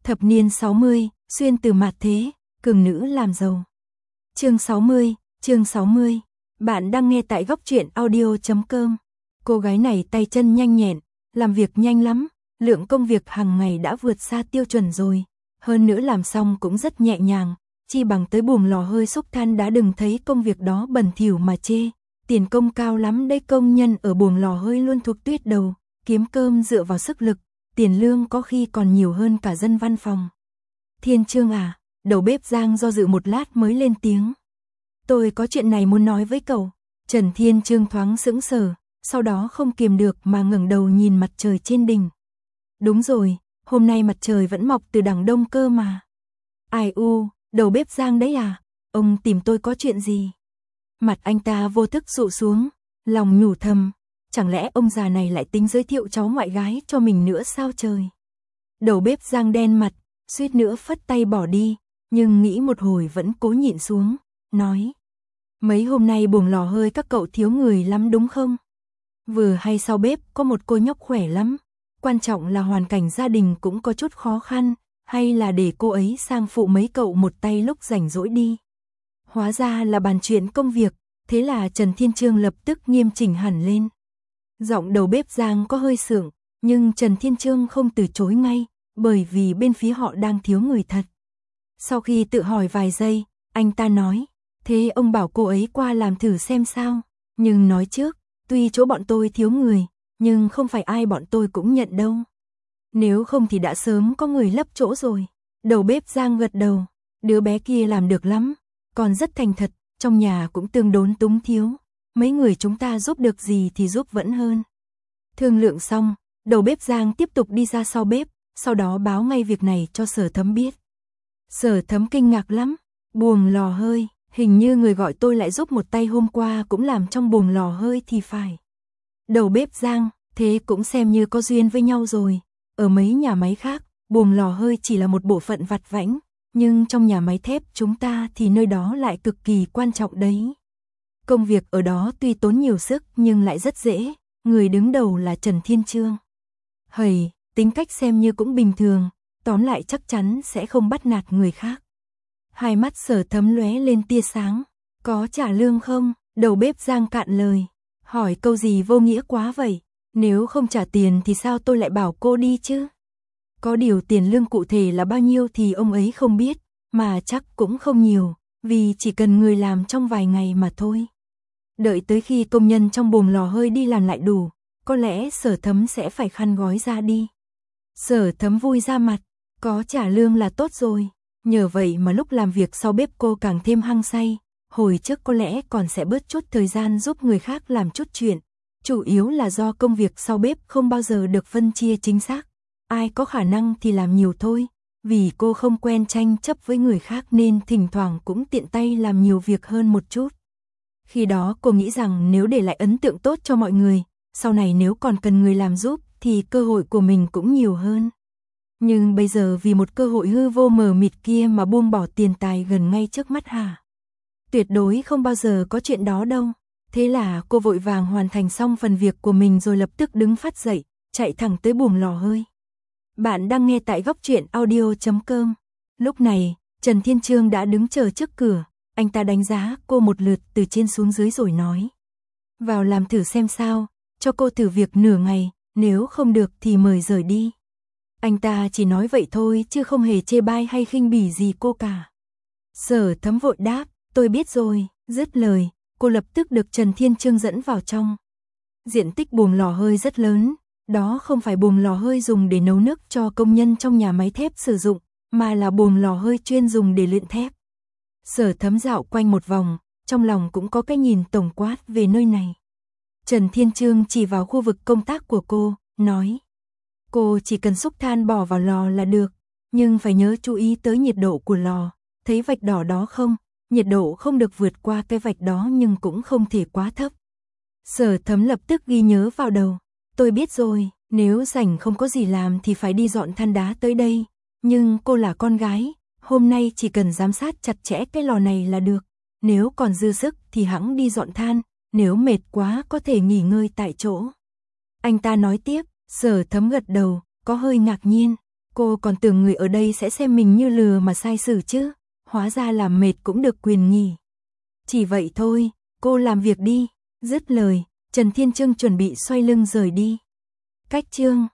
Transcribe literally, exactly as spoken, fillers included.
Thập niên sáu mươi, xuyên từ mạt thế, cường nữ làm giàu. Chương sáu mươi, chương sáu mươi. Bạn đang nghe tại góc truyện audio chấm com. Cô gái này tay chân nhanh nhẹn, làm việc nhanh lắm, lượng công việc hàng ngày đã vượt xa tiêu chuẩn rồi. Hơn nữa làm xong cũng rất nhẹ nhàng, chi bằng tới buồng lò hơi xúc than đã đừng thấy công việc đó bẩn thỉu mà chê. Tiền công cao lắm đây, công nhân ở buồng lò hơi luôn thuộc tuyết đầu, kiếm cơm dựa vào sức lực, tiền lương có khi còn nhiều hơn cả dân văn phòng. Thiên Chương à, đầu bếp Giang do dự một lát mới lên tiếng. Tôi có chuyện này muốn nói với cậu. Trần Thiên Chương thoáng sững sờ, sau đó không kiềm được mà ngẩng đầu nhìn mặt trời trên đỉnh. Đúng rồi, hôm nay mặt trời vẫn mọc từ đằng đông cơ mà. Ai u, đầu bếp Giang đấy à, ông tìm tôi có chuyện gì? Mặt anh ta vô thức dụ xuống, lòng nhủ thầm, chẳng lẽ ông già này lại tính giới thiệu cháu ngoại gái cho mình nữa sao trời? Đầu bếp Giang đen mặt, suýt nữa phất tay bỏ đi, nhưng nghĩ một hồi vẫn cố nhịn xuống, nói. Mấy hôm nay buồng lò hơi các cậu thiếu người lắm đúng không? Vừa hay sau bếp có một cô nhóc khỏe lắm, quan trọng là hoàn cảnh gia đình cũng có chút khó khăn, hay là để cô ấy sang phụ mấy cậu một tay lúc rảnh rỗi đi. Hóa ra là bàn chuyện công việc, thế là Trần Thiên Chương lập tức nghiêm chỉnh hẳn lên. Giọng đầu bếp Giang có hơi sượng, nhưng Trần Thiên Chương không từ chối ngay, bởi vì bên phía họ đang thiếu người thật. Sau khi tự hỏi vài giây, anh ta nói, thế ông bảo cô ấy qua làm thử xem sao, nhưng nói trước, tuy chỗ bọn tôi thiếu người, nhưng không phải ai bọn tôi cũng nhận đâu. Nếu không thì đã sớm có người lấp chỗ rồi. Đầu bếp Giang gật đầu, đứa bé kia làm được lắm, còn rất thành thật, trong nhà cũng tương đối túng thiếu. Mấy người chúng ta giúp được gì thì giúp vẫn hơn. Thương lượng xong, đầu bếp Giang tiếp tục đi ra sau bếp, sau đó báo ngay việc này cho Sở Thấm biết. Sở Thấm kinh ngạc lắm, buồng lò hơi, hình như người gọi tôi lại giúp một tay hôm qua cũng làm trong buồng lò hơi thì phải. Đầu bếp Giang, thế cũng xem như có duyên với nhau rồi. Ở mấy nhà máy khác, buồng lò hơi chỉ là một bộ phận vặt vãnh, nhưng trong nhà máy thép chúng ta thì nơi đó lại cực kỳ quan trọng đấy. Công việc ở đó tuy tốn nhiều sức nhưng lại rất dễ, người đứng đầu là Trần Thiên Chương. Hầy, tính cách xem như cũng bình thường, tóm lại chắc chắn sẽ không bắt nạt người khác. Hai mắt Sở Thấm lóe lên tia sáng, có trả lương không? Đầu bếp Giang cạn lời, hỏi câu gì vô nghĩa quá vậy, nếu không trả tiền thì sao tôi lại bảo cô đi chứ? Có điều tiền lương cụ thể là bao nhiêu thì ông ấy không biết, mà chắc cũng không nhiều, vì chỉ cần người làm trong vài ngày mà thôi. Đợi tới khi công nhân trong buồng lò hơi đi làm lại đủ, có lẽ Sở Thấm sẽ phải khăn gói ra đi. Sở Thấm vui ra mặt, có trả lương là tốt rồi, nhờ vậy mà lúc làm việc sau bếp cô càng thêm hăng say, hồi trước có lẽ còn sẽ bớt chút thời gian giúp người khác làm chút chuyện, chủ yếu là do công việc sau bếp không bao giờ được phân chia chính xác, ai có khả năng thì làm nhiều thôi, vì cô không quen tranh chấp với người khác nên thỉnh thoảng cũng tiện tay làm nhiều việc hơn một chút. Khi đó cô nghĩ rằng nếu để lại ấn tượng tốt cho mọi người, sau này nếu còn cần người làm giúp thì cơ hội của mình cũng nhiều hơn. Nhưng bây giờ vì một cơ hội hư vô mờ mịt kia mà buông bỏ tiền tài gần ngay trước mắt hả? Tuyệt đối không bao giờ có chuyện đó đâu. Thế là cô vội vàng hoàn thành xong phần việc của mình rồi lập tức đứng phát dậy, chạy thẳng tới buồng lò hơi. Bạn đang nghe tại góc truyện audio chấm com. Lúc này, Trần Thiên Chương đã đứng chờ trước cửa, anh ta đánh giá cô một lượt từ trên xuống dưới rồi nói. Vào làm thử xem sao, cho cô thử việc nửa ngày, nếu không được thì mời rời đi. Anh ta chỉ nói vậy thôi chứ không hề chê bai hay khinh bỉ gì cô cả. Sở Thấm vội đáp, tôi biết rồi, dứt lời, cô lập tức được Trần Thiên Chương dẫn vào trong. Diện tích buồng lò hơi rất lớn, đó không phải buồng lò hơi dùng để nấu nước cho công nhân trong nhà máy thép sử dụng, mà là buồng lò hơi chuyên dùng để luyện thép. Sở Thấm dạo quanh một vòng, trong lòng cũng có cái nhìn tổng quát về nơi này. Trần Thiên Chương chỉ vào khu vực công tác của cô, nói. Cô chỉ cần xúc than bỏ vào lò là được, nhưng phải nhớ chú ý tới nhiệt độ của lò, thấy vạch đỏ đó không? Nhiệt độ không được vượt qua cái vạch đó nhưng cũng không thể quá thấp. Sở Thấm lập tức ghi nhớ vào đầu. Tôi biết rồi, nếu rảnh không có gì làm thì phải đi dọn than đá tới đây. Nhưng cô là con gái, hôm nay chỉ cần giám sát chặt chẽ cái lò này là được. Nếu còn dư sức thì hẵng đi dọn than, nếu mệt quá có thể nghỉ ngơi tại chỗ. Anh ta nói tiếp, Sở Thấm gật đầu, có hơi ngạc nhiên. Cô còn tưởng người ở đây sẽ xem mình như lừa mà sai xử chứ, hóa ra làm mệt cũng được quyền nghỉ. Chỉ vậy thôi, cô làm việc đi. Dứt lời, Trần Thiên Trương chuẩn bị xoay lưng rời đi. Cách chương